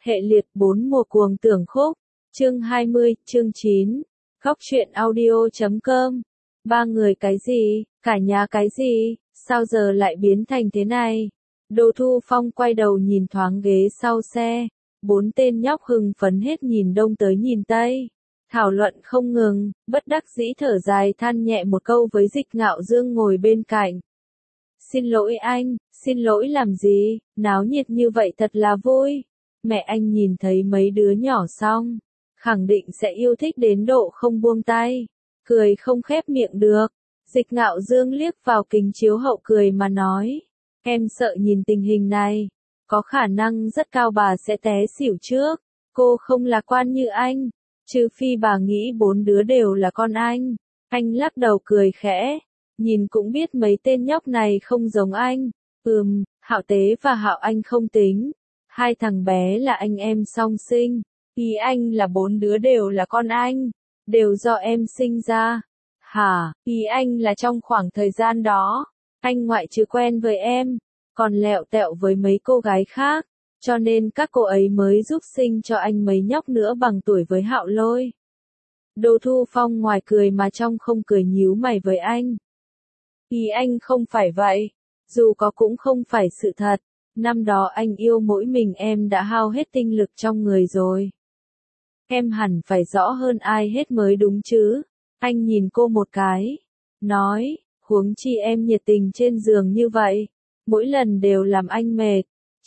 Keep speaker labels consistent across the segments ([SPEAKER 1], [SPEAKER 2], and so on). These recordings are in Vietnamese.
[SPEAKER 1] Hệ liệt 4 mùa cuồng tưởng khúc. Chương 20, chương 9. Góc truyện audio.com. Ba người cái gì, cả nhà cái gì, sao giờ lại biến thành thế này? Đỗ Thu Phong quay đầu nhìn thoáng ghế sau xe. Bốn tên nhóc hưng phấn hết nhìn đông tới nhìn tây. Thảo luận không ngừng, bất đắc dĩ thở dài than nhẹ một câu với Dịch Ngạo Dương ngồi bên cạnh. Xin lỗi anh, xin lỗi làm gì, náo nhiệt như vậy thật là vui. Mẹ anh nhìn thấy mấy đứa nhỏ xong, khẳng định sẽ yêu thích đến độ không buông tay, cười không khép miệng được. Dịch Ngạo Dương liếc vào kính chiếu hậu cười mà nói, em sợ nhìn tình hình này, có khả năng rất cao bà sẽ té xỉu trước, cô không lạc quan như anh, trừ phi bà nghĩ bốn đứa đều là con anh. Anh lắc đầu cười khẽ, nhìn cũng biết mấy tên nhóc này không giống anh. Hạo Tế và Hạo Anh không tính, hai thằng bé là anh em song sinh, ý anh là bốn đứa đều là con anh, đều do em sinh ra. Hả, ý anh là trong khoảng thời gian đó, anh ngoại trừ quen với em, còn lẹo tẹo với mấy cô gái khác, cho nên các cô ấy mới giúp sinh cho anh mấy nhóc nữa bằng tuổi với Hạo Lôi. Đỗ Thu Phong ngoài cười mà trong không cười nhíu mày với anh. Ý anh không phải vậy, dù có cũng không phải sự thật, năm đó anh yêu mỗi mình em đã hao hết tinh lực trong người rồi. Em hẳn phải rõ hơn ai hết mới đúng chứ. Anh nhìn cô một cái, nói, huống chi em nhiệt tình trên giường như vậy, mỗi lần đều làm anh mệt.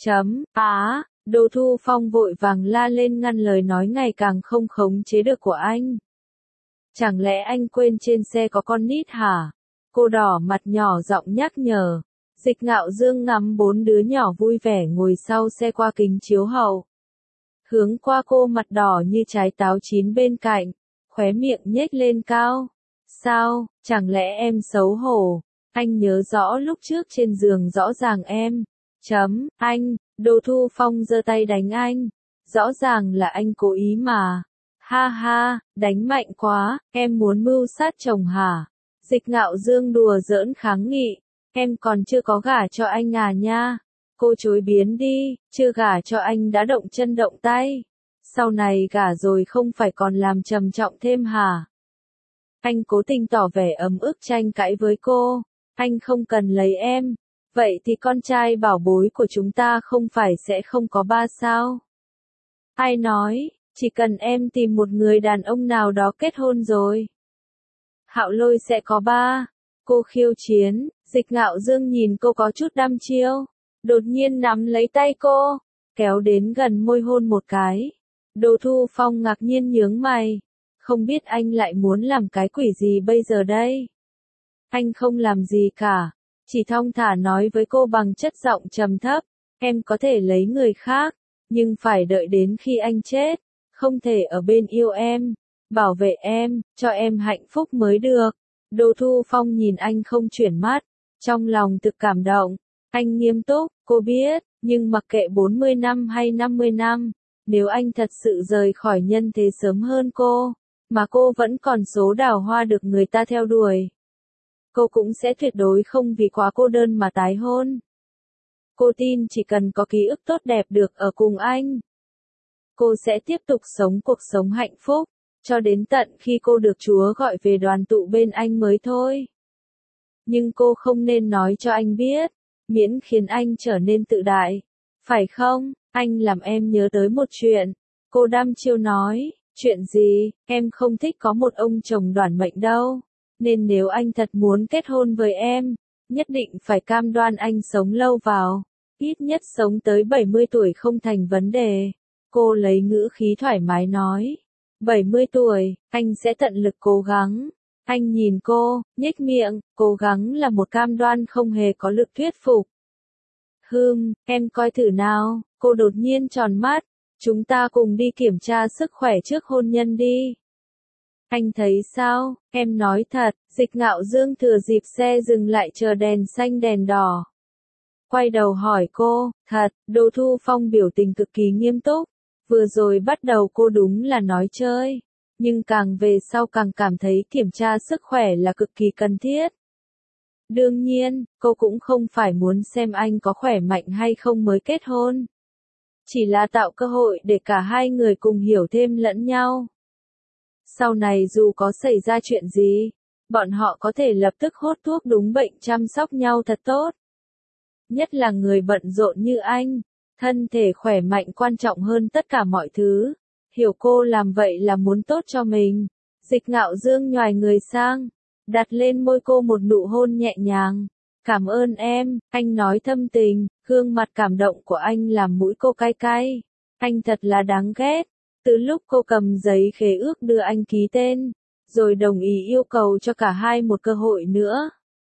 [SPEAKER 1] Đỗ Thu Phong vội vàng la lên ngăn lời nói ngày càng không khống chế được của anh. Chẳng lẽ anh quên trên xe có con nít hả? Cô đỏ mặt nhỏ giọng nhắc nhở. Dịch Ngạo Dương ngắm bốn đứa nhỏ vui vẻ ngồi sau xe qua kính chiếu hậu. Hướng qua cô mặt đỏ như trái táo chín bên cạnh, khóe miệng nhếch lên cao. Sao, chẳng lẽ em xấu hổ? Anh nhớ rõ lúc trước trên giường rõ ràng em. Anh, Đỗ Thu Phong giơ tay đánh anh. Rõ ràng là anh cố ý mà. Ha ha, đánh mạnh quá, em muốn mưu sát chồng hả? Dịch Ngạo Dương đùa giỡn kháng nghị. Em còn chưa có gả cho anh à nha. Cô chối biến đi, chưa gả cho anh đã động chân động tay. Sau này gả rồi không phải còn làm trầm trọng thêm hả? Anh cố tình tỏ vẻ ấm ức tranh cãi với cô. Anh không cần lấy em. Vậy thì con trai bảo bối của chúng ta không phải sẽ không có ba sao? Ai nói, chỉ cần em tìm một người đàn ông nào đó kết hôn rồi, Hạo Lôi sẽ có ba. Cô khiêu chiến. Dịch Ngạo Dương nhìn cô có chút đăm chiêu, đột nhiên nắm lấy tay cô, kéo đến gần môi hôn một cái. Đỗ Thu Phong ngạc nhiên nhướng mày, không biết anh lại muốn làm cái quỷ gì bây giờ đây? Anh không làm gì cả, chỉ thong thả nói với cô bằng chất giọng trầm thấp, em có thể lấy người khác, nhưng phải đợi đến khi anh chết, không thể ở bên yêu em, bảo vệ em, cho em hạnh phúc mới được. Đỗ Thu Phong nhìn anh không chuyển mắt, trong lòng thực cảm động. Anh nghiêm túc, cô biết, nhưng mặc kệ 40 năm hay 50 năm, nếu anh thật sự rời khỏi nhân thế sớm hơn cô, mà cô vẫn còn số đào hoa được người ta theo đuổi, cô cũng sẽ tuyệt đối không vì quá cô đơn mà tái hôn. Cô tin chỉ cần có ký ức tốt đẹp được ở cùng anh, cô sẽ tiếp tục sống cuộc sống hạnh phúc, cho đến tận khi cô được Chúa gọi về đoàn tụ bên anh mới thôi. Nhưng cô không nên nói cho anh biết, miễn khiến anh trở nên tự đại. Phải không? Anh làm em nhớ tới một chuyện. Cô đăm chiêu nói, chuyện gì? Em không thích có một ông chồng đoản mệnh đâu. Nên nếu anh thật muốn kết hôn với em, nhất định phải cam đoan anh sống lâu vào. Ít nhất sống tới 70 tuổi không thành vấn đề. Cô lấy ngữ khí thoải mái nói. 70 tuổi, anh sẽ tận lực cố gắng. Anh nhìn cô, nhếch miệng, cố gắng là một cam đoan không hề có lực thuyết phục. Em coi thử nào, cô đột nhiên tròn mắt, chúng ta cùng đi kiểm tra sức khỏe trước hôn nhân đi. Anh thấy sao, em nói thật. Dịch Ngạo Dương thừa dịp xe dừng lại chờ đèn xanh đèn đỏ. Quay đầu hỏi cô, thật. Đỗ Thu Phong biểu tình cực kỳ nghiêm túc. Vừa rồi bắt đầu cô đúng là nói chơi, nhưng càng về sau càng cảm thấy kiểm tra sức khỏe là cực kỳ cần thiết. Đương nhiên, cô cũng không phải muốn xem anh có khỏe mạnh hay không mới kết hôn. chỉ là tạo cơ hội để cả hai người cùng hiểu thêm lẫn nhau. Sau này dù có xảy ra chuyện gì, bọn họ có thể lập tức hốt thuốc đúng bệnh chăm sóc nhau thật tốt. Nhất là người bận rộn như anh, thân thể khỏe mạnh quan trọng hơn tất cả mọi thứ. Hiểu cô làm vậy là muốn tốt cho mình. Dịch Ngạo Dương nhoài người sang, đặt lên môi cô một nụ hôn nhẹ nhàng. Cảm ơn em, anh nói thâm tình, gương mặt cảm động của anh làm mũi cô cay cay. Anh thật là đáng ghét. Từ lúc cô cầm giấy khế ước đưa anh ký tên, rồi đồng ý yêu cầu cho cả hai một cơ hội nữa.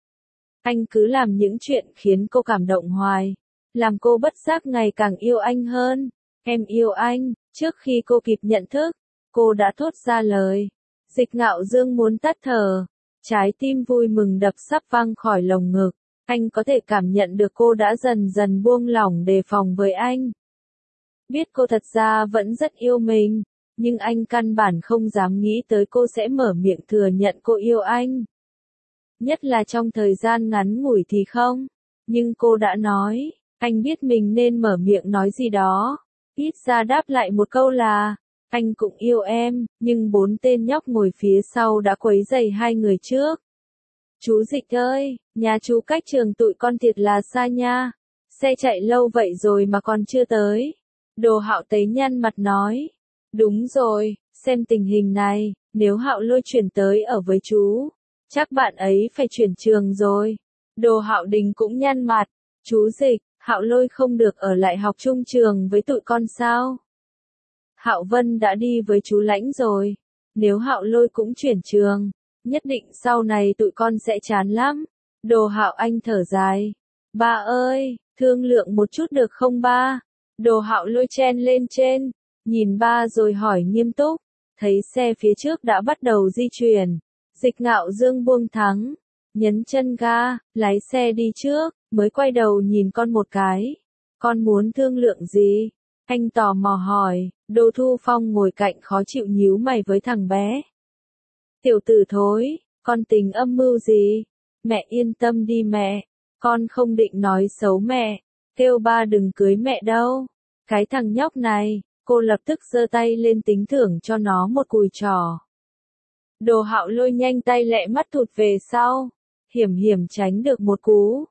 [SPEAKER 1] Anh cứ làm những chuyện khiến cô cảm động hoài, làm cô bất giác ngày càng yêu anh hơn. Em yêu anh. Trước khi cô kịp nhận thức, cô đã thốt ra lời. Dịch Ngạo Dương muốn tắt thở, trái tim vui mừng đập sắp văng khỏi lồng ngực. Anh có thể cảm nhận được cô đã dần dần buông lỏng đề phòng với anh. Biết cô thật ra vẫn rất yêu mình, nhưng anh căn bản không dám nghĩ tới cô sẽ mở miệng thừa nhận cô yêu anh. Nhất là trong thời gian ngắn ngủi thì không. Nhưng cô đã nói, anh biết mình nên mở miệng nói gì đó. Ít ra đáp lại một câu là, anh cũng yêu em, nhưng 4 tên nhóc ngồi phía sau đã quấy rầy hai người trước. Chú Dịch ơi, nhà chú cách trường tụi con thiệt là xa nha. Xe chạy lâu vậy rồi mà còn chưa tới. Đồ Hạo Tế nhăn mặt nói. Đúng rồi, xem tình hình này, nếu Hạo Lôi chuyển tới ở với chú, chắc bạn ấy phải chuyển trường rồi. Đồ Hạo Đình cũng nhăn mặt. Chú Dịch, Hạo Lôi không được ở lại học chung trường với tụi con sao? Hạo Vân đã đi với chú Lãnh rồi. Nếu Hạo Lôi cũng chuyển trường, nhất định sau này tụi con sẽ chán lắm. Đồ Hạo Anh thở dài. Ba ơi, thương lượng một chút được không ba? Đồ Hạo Lôi chen lên trên, nhìn ba rồi hỏi nghiêm túc. Thấy xe phía trước đã bắt đầu di chuyển. Dịch Ngạo Dương buông thắng, nhấn chân ga, lái xe đi trước, mới quay đầu nhìn con một cái. Con muốn thương lượng gì? Anh tò mò hỏi. Đỗ Thu Phong ngồi cạnh khó chịu nhíu mày với thằng bé. Tiểu tử thối, con tính âm mưu gì? Mẹ yên tâm đi mẹ, con không định nói xấu mẹ, kêu ba đừng cưới mẹ đâu. Cái thằng nhóc này, cô lập tức giơ tay lên tính thưởng cho nó một cùi trò. Đồ Hạo Lôi nhanh tay lẹ mắt thụt về sau, hiểm hiểm tránh được một cú.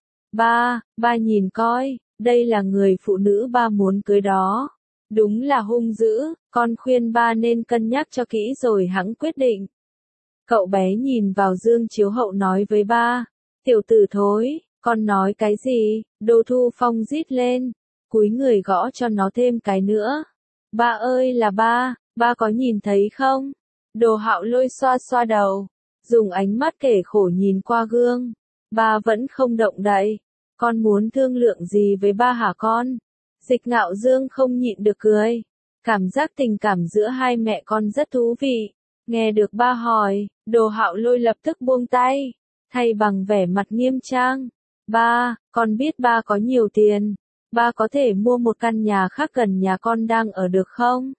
[SPEAKER 1] Ba nhìn coi, đây là người phụ nữ ba muốn cưới đó. Đúng là hung dữ, con khuyên ba nên cân nhắc cho kỹ rồi hẵng quyết định. Cậu bé nhìn vào gương chiếu hậu nói với ba. Tiểu tử thối, con nói cái gì? Đỗ Thu Phong rít lên, cúi người gõ cho nó thêm cái nữa. Ba ơi là ba có nhìn thấy không? Đồ Hạo Lôi xoa xoa đầu, dùng ánh mắt kể khổ nhìn qua gương. Ba vẫn không động đậy. Con muốn thương lượng gì với ba hả con? Dịch Ngạo Dương không nhịn được cười. Cảm giác tình cảm giữa hai mẹ con rất thú vị. Nghe được ba hỏi, Đồ Hạo Lôi lập tức buông tay, thay bằng vẻ mặt nghiêm trang. Ba, con biết ba có nhiều tiền. Ba có thể mua một căn nhà khác gần nhà con đang ở được không?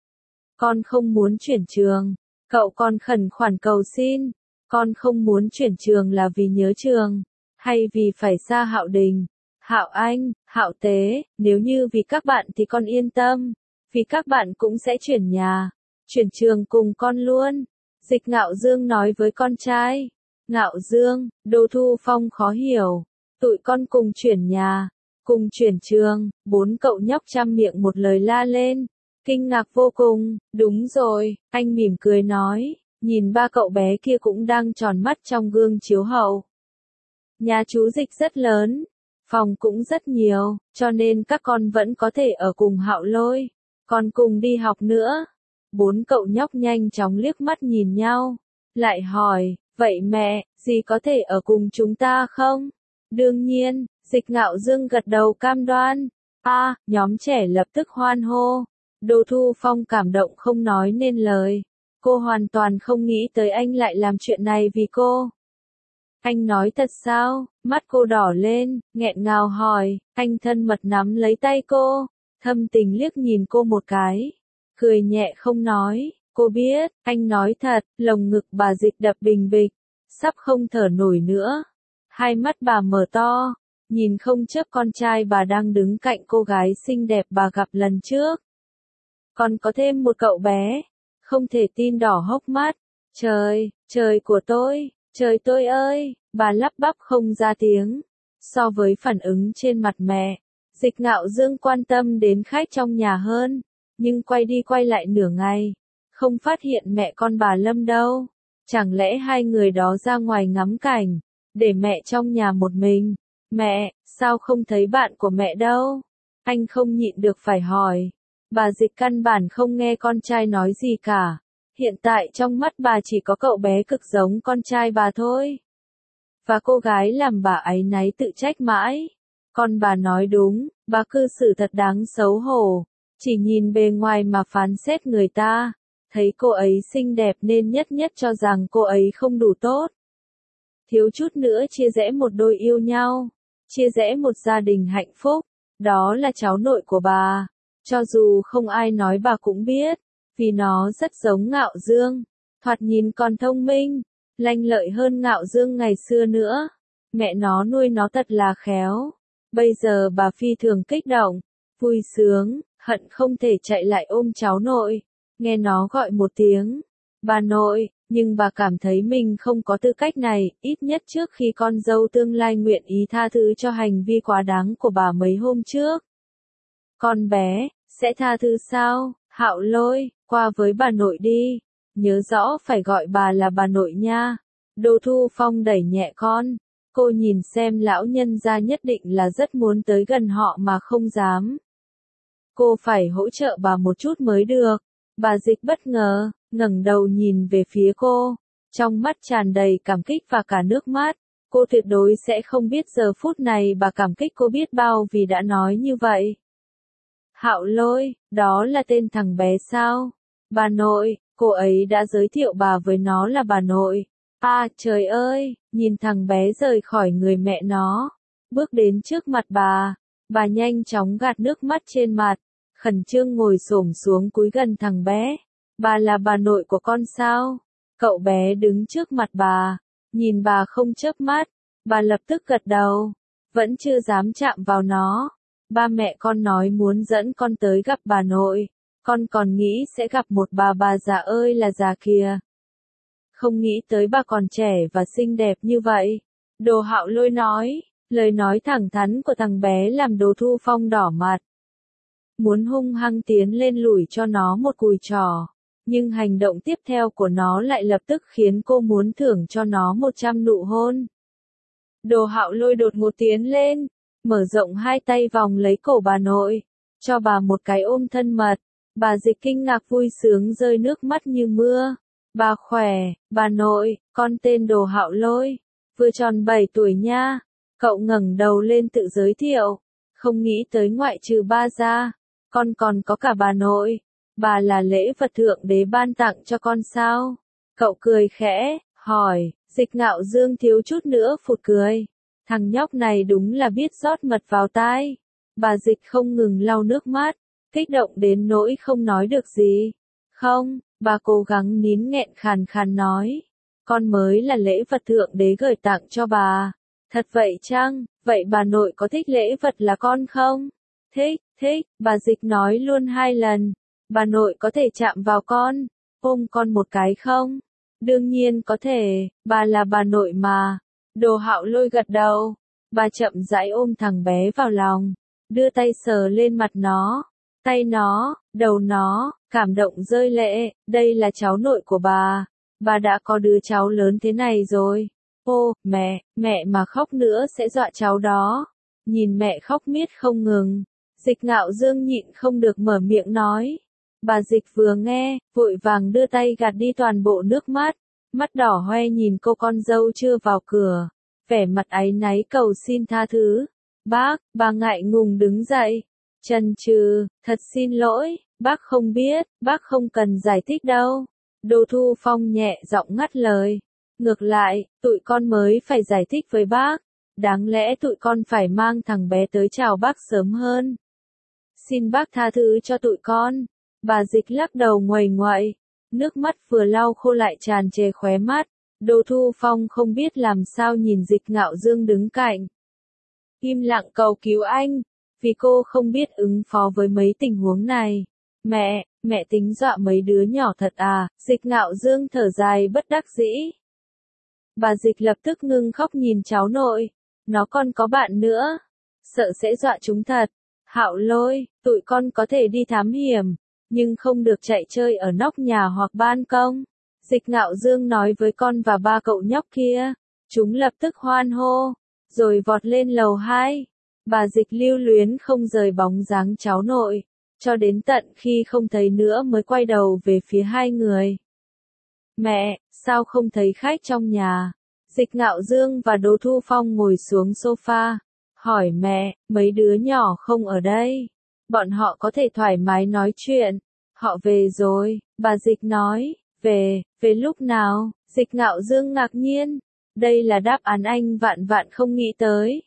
[SPEAKER 1] Con không muốn chuyển trường. Cậu con khẩn khoản cầu xin. Con không muốn chuyển trường là vì nhớ trường, hay vì phải xa Hạo Đình, Hạo Anh, Hạo Tế? Nếu như vì các bạn thì con yên tâm. Vì các bạn cũng sẽ chuyển nhà, chuyển trường cùng con luôn. Dịch Ngạo Dương nói với con trai. Ngạo Dương, Đỗ Thu Phong khó hiểu. Tụi con cùng chuyển nhà, cùng chuyển trường. 4 cậu nhóc trăm miệng một lời la lên, kinh ngạc vô cùng. Đúng rồi, anh mỉm cười nói, nhìn ba cậu bé kia cũng đang tròn mắt trong gương chiếu hậu. Nhà chú Dịch rất lớn, phòng cũng rất nhiều, cho nên các con vẫn có thể ở cùng Hạo Lôi, còn cùng đi học nữa. 4 cậu nhóc nhanh chóng liếc mắt nhìn nhau, lại hỏi, vậy mẹ, dì có thể ở cùng chúng ta không? Đương nhiên, Dịch Ngạo Dương gật đầu cam đoan. Nhóm trẻ lập tức hoan hô. Đỗ Thu Phong cảm động không nói nên lời. Cô hoàn toàn không nghĩ tới anh lại làm chuyện này vì cô. Anh nói thật sao? Mắt cô đỏ lên, nghẹn ngào hỏi. Anh thân mật nắm lấy tay cô, thâm tình liếc nhìn cô một cái, cười nhẹ không nói. Cô biết, anh nói thật. Lồng ngực bà Dịch đập bình bịch, sắp không thở nổi nữa. Hai mắt bà mở to, nhìn không chớp con trai bà đang đứng cạnh cô gái xinh đẹp bà gặp lần trước. Còn có thêm một cậu bé, không thể tin đỏ hốc mắt. Trời, trời tôi ơi, bà lắp bắp không ra tiếng. So với phản ứng trên mặt mẹ, Dịch Ngạo Dương quan tâm đến khách trong nhà hơn, nhưng quay đi quay lại nửa ngày, không phát hiện mẹ con bà Lâm đâu. Chẳng lẽ hai người đó ra ngoài ngắm cảnh, để mẹ trong nhà một mình? Mẹ, sao không thấy bạn của mẹ đâu? Anh không nhịn được phải hỏi. Bà Dịch căn bản không nghe con trai nói gì cả. Hiện tại trong mắt bà chỉ có cậu bé cực giống con trai bà thôi. Và cô gái làm bà áy náy tự trách mãi. Con bà nói đúng, bà cư xử thật đáng xấu hổ. Chỉ nhìn bề ngoài mà phán xét người ta. Thấy cô ấy xinh đẹp nên nhất nhất cho rằng cô ấy không đủ tốt. Thiếu chút nữa chia rẽ một đôi yêu nhau. Chia rẽ một gia đình hạnh phúc. Đó là cháu nội của bà. Cho dù không ai nói bà cũng biết. Vì nó rất giống Ngạo Dương. Thoạt nhìn còn thông minh. Lanh lợi hơn Ngạo Dương ngày xưa nữa. Mẹ nó nuôi nó thật là khéo. Bây giờ bà phi thường kích động. Vui sướng, hận không thể chạy lại ôm cháu nội. Nghe nó gọi một tiếng. Bà nội, nhưng bà cảm thấy mình không có tư cách này, ít nhất trước khi con dâu tương lai nguyện ý tha thứ cho hành vi quá đáng của bà mấy hôm trước. Con bé, sẽ tha thứ sao? Hạo Lôi, qua với bà nội đi. Nhớ rõ phải gọi bà là bà nội nha. Đỗ Thu Phong đẩy nhẹ con. Cô nhìn xem lão nhân gia nhất định là rất muốn tới gần họ mà không dám. Cô phải hỗ trợ bà một chút mới được. Bà Dịch bất ngờ, ngẩng đầu nhìn về phía cô. Trong mắt tràn đầy cảm kích và cả nước mắt. Cô tuyệt đối sẽ không biết giờ phút này bà cảm kích cô biết bao vì đã nói như vậy. Hạo Lôi, đó là tên thằng bé sao? Bà nội, cô ấy đã giới thiệu bà với nó là bà nội. À trời ơi, nhìn thằng bé rời khỏi người mẹ nó. Bước đến trước mặt bà nhanh chóng gạt nước mắt trên mặt. Khẩn trương ngồi xổm xuống cúi gần thằng bé. Bà là bà nội của con sao? Cậu bé đứng trước mặt bà, nhìn bà không chớp mắt. Bà lập tức gật đầu, vẫn chưa dám chạm vào nó. Ba mẹ con nói muốn dẫn con tới gặp bà nội. Con còn nghĩ sẽ gặp một bà già ơi là già kìa. Không nghĩ tới bà còn trẻ và xinh đẹp như vậy. Đồ Hạo Lôi nói, lời nói thẳng thắn của thằng bé làm Đỗ Thu Phong đỏ mặt. Muốn hung hăng tiến lên lủi cho nó một cùi trò. Nhưng hành động tiếp theo của nó lại lập tức khiến cô muốn thưởng cho nó 100 nụ hôn. Đồ Hạo Lôi đột ngột tiến lên, mở rộng hai tay vòng lấy cổ bà nội, cho bà một cái ôm thân mật. Bà Dịch kinh ngạc vui sướng rơi nước mắt như mưa. Bà khỏe, bà nội, con tên Đồ Hạo Lôi, vừa tròn 7 tuổi nha. Cậu ngẩng đầu lên tự giới thiệu, không nghĩ tới ngoại trừ ba ra, con còn có cả bà nội. Bà là lễ vật thượng đế ban tặng cho con sao? Cậu cười khẽ, hỏi. Dịch Ngạo Dương thiếu chút nữa phụt cười. Thằng nhóc này đúng là biết rót mật vào tai. Bà Dịch không ngừng lau nước mắt, kích động đến nỗi không nói được gì. Không, bà cố gắng nín nghẹn khàn khàn nói. Con mới là lễ vật thượng đế gửi tặng cho bà. Thật vậy chăng? Vậy bà nội có thích lễ vật là con không? Thích, bà Dịch nói luôn 2 lần. Bà nội có thể chạm vào con, ôm con một cái không? Đương nhiên có thể, bà là bà nội mà. Đồ Hạo Lôi gật đầu. Bà chậm rãi ôm thằng bé vào lòng, đưa tay sờ lên mặt nó, tay nó, đầu nó, cảm động rơi lệ. Đây là cháu nội của bà đã có đứa cháu lớn thế này rồi. Ô, mẹ mà khóc nữa sẽ dọa cháu đó. Nhìn mẹ khóc miết không ngừng, Dịch Ngạo Dương nhịn không được mở miệng nói. Bà Dịch vừa nghe, vội vàng đưa tay gạt đi toàn bộ nước mắt, mắt đỏ hoe nhìn cô con dâu chưa vào cửa, vẻ mặt áy náy cầu xin tha thứ. Bà ngại ngùng đứng dậy, chần chừ, thật xin lỗi, bác không biết, bác không cần giải thích đâu. Đỗ Thu Phong nhẹ giọng ngắt lời, ngược lại, tụi con mới phải giải thích với bác, đáng lẽ tụi con phải mang thằng bé tới chào bác sớm hơn. Xin bác tha thứ cho tụi con. Bà Dịch lắc đầu nguầy nguậy, nước mắt vừa lau khô lại tràn trề khóe mắt. Đỗ Thu Phong không biết làm sao nhìn Dịch Ngạo Dương đứng cạnh. im lặng cầu cứu anh, vì cô không biết ứng phó với mấy tình huống này. Mẹ tính dọa mấy đứa nhỏ thật à, Dịch Ngạo Dương thở dài bất đắc dĩ. Bà Dịch lập tức ngưng khóc nhìn cháu nội, nó còn có bạn nữa, sợ sẽ dọa chúng thật. Hạo Lôi, tụi con có thể đi thám hiểm, nhưng không được chạy chơi ở nóc nhà hoặc ban công. Dịch Ngạo Dương nói với con và ba cậu nhóc kia, chúng lập tức hoan hô, rồi vọt lên lầu 2. Bà Dịch lưu luyến không rời bóng dáng cháu nội, cho đến tận khi không thấy nữa mới quay đầu về phía hai người. Mẹ, sao không thấy khách trong nhà? Dịch Ngạo Dương và Đỗ Thu Phong ngồi xuống sofa, hỏi mẹ, mấy đứa nhỏ không ở đây. Bọn họ có thể thoải mái nói chuyện. Họ về rồi, bà Dịch nói, về lúc nào? Dịch Ngạo Dương ngạc nhiên, đây là đáp án anh vạn vạn không nghĩ tới.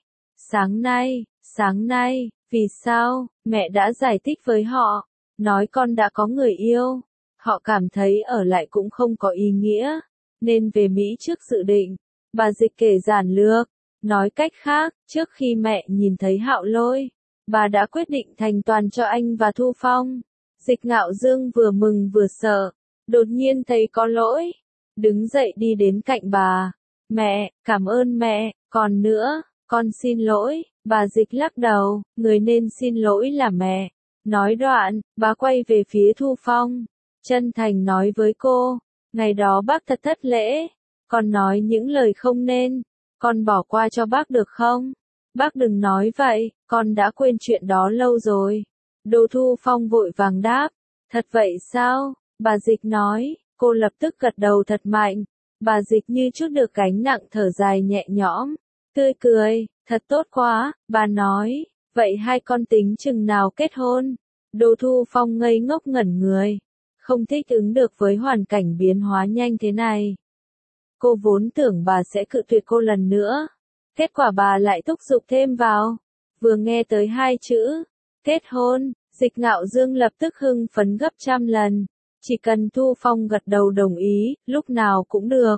[SPEAKER 1] Sáng nay, vì sao? Mẹ đã giải thích với họ, nói con đã có người yêu. Họ cảm thấy ở lại cũng không có ý nghĩa, nên về Mỹ trước dự định. Bà Dịch kể giản lược, nói cách khác, trước khi mẹ nhìn thấy Hạo Lôi, bà đã quyết định thành toàn cho anh và Thu Phong. Dịch Ngạo Dương vừa mừng vừa sợ, đột nhiên thấy có lỗi, đứng dậy đi đến cạnh bà. Mẹ, cảm ơn mẹ, còn nữa, con xin lỗi. Bà Dịch lắc đầu, người nên xin lỗi là mẹ. Nói đoạn, bà quay về phía Thu Phong, chân thành nói với cô, ngày đó bác thật thất lễ, con nói những lời không nên, con bỏ qua cho bác được không? Bác đừng nói vậy, con đã quên chuyện đó lâu rồi. Đỗ Thu Phong vội vàng đáp, thật vậy sao? Bà Dịch nói, cô lập tức gật đầu thật mạnh. Bà Dịch như chút được gánh nặng thở dài nhẹ nhõm, tươi cười, thật tốt quá, bà nói, vậy hai con tính chừng nào kết hôn? Đỗ Thu Phong ngây ngốc ngẩn người, không thích ứng được với hoàn cảnh biến hóa nhanh thế này. Cô vốn tưởng bà sẽ cự tuyệt cô lần nữa, kết quả bà lại thúc giục thêm vào. Vừa nghe tới hai chữ, kết hôn, Dịch Ngạo Dương lập tức hưng phấn gấp trăm lần, chỉ cần Thu Phong gật đầu đồng ý, lúc nào cũng được.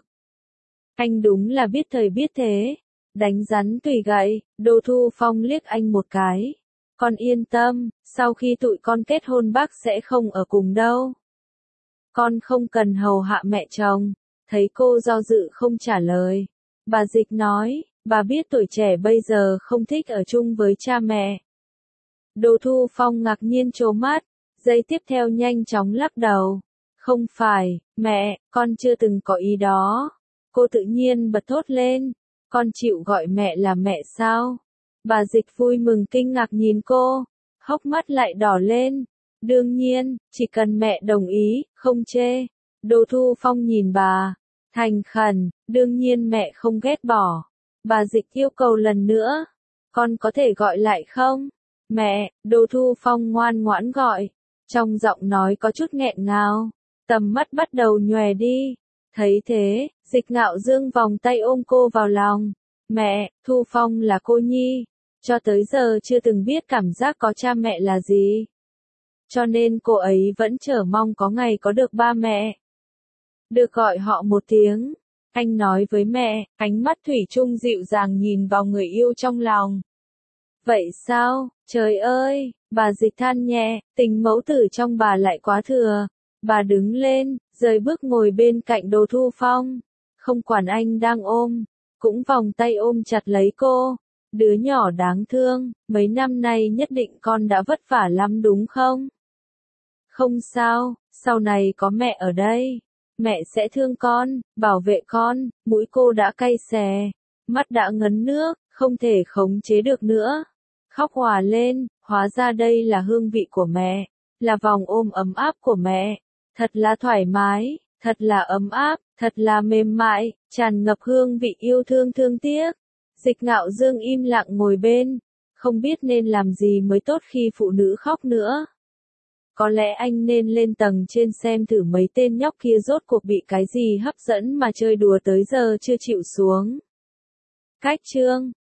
[SPEAKER 1] Anh đúng là biết thời biết thế, đánh rắn tùy gậy. Đỗ Thu Phong liếc anh một cái. Con yên tâm, sau khi tụi con kết hôn bác sẽ không ở cùng đâu. Con không cần hầu hạ mẹ chồng. Thấy cô do dự không trả lời, bà Dịch nói, bà biết tuổi trẻ bây giờ không thích ở chung với cha mẹ. Đỗ Thu Phong ngạc nhiên trố mắt, giây tiếp theo nhanh chóng lắc đầu. Không phải, mẹ, con chưa từng có ý đó. Cô tự nhiên bật thốt lên, con chịu gọi mẹ là mẹ sao? Bà Dịch vui mừng kinh ngạc nhìn cô, hốc mắt lại đỏ lên. Đương nhiên, chỉ cần mẹ đồng ý, không chê. Đỗ Thu Phong nhìn bà, thành khẩn, đương nhiên mẹ không ghét bỏ. Bà Dịch yêu cầu lần nữa, con có thể gọi lại không? Mẹ, Đỗ Thu Phong ngoan ngoãn gọi, trong giọng nói có chút nghẹn ngào, tầm mắt bắt đầu nhòe đi. Thấy thế, Dịch Ngạo Dương vòng tay ôm cô vào lòng. Mẹ, Thu Phong là cô nhi, cho tới giờ chưa từng biết cảm giác có cha mẹ là gì. Cho nên cô ấy vẫn chờ mong có ngày có được ba mẹ. Được gọi họ một tiếng, anh nói với mẹ, ánh mắt thủy chung dịu dàng nhìn vào người yêu trong lòng. Vậy sao, trời ơi, bà Dịch than nhẹ, tình mẫu tử trong bà lại quá thừa. Bà đứng lên, rời bước ngồi bên cạnh Đỗ Thu Phong, không quản anh đang ôm, cũng vòng tay ôm chặt lấy cô. Đứa nhỏ đáng thương, mấy năm nay nhất định con đã vất vả lắm đúng không? Không sao, sau này có mẹ ở đây, mẹ sẽ thương con, bảo vệ con. Mũi cô đã cay xè, mắt đã ngấn nước, không thể khống chế được nữa. Khóc òa lên, hóa ra đây là hương vị của mẹ, là vòng ôm ấm áp của mẹ. Thật là thoải mái, thật là ấm áp, thật là mềm mại, tràn ngập hương vị yêu thương thương tiếc. Dịch Ngạo Dương im lặng ngồi bên, không biết nên làm gì mới tốt khi phụ nữ khóc nữa. Có lẽ anh nên lên tầng trên xem thử mấy tên nhóc kia rốt cuộc bị cái gì hấp dẫn mà chơi đùa tới giờ chưa chịu xuống. Cách chương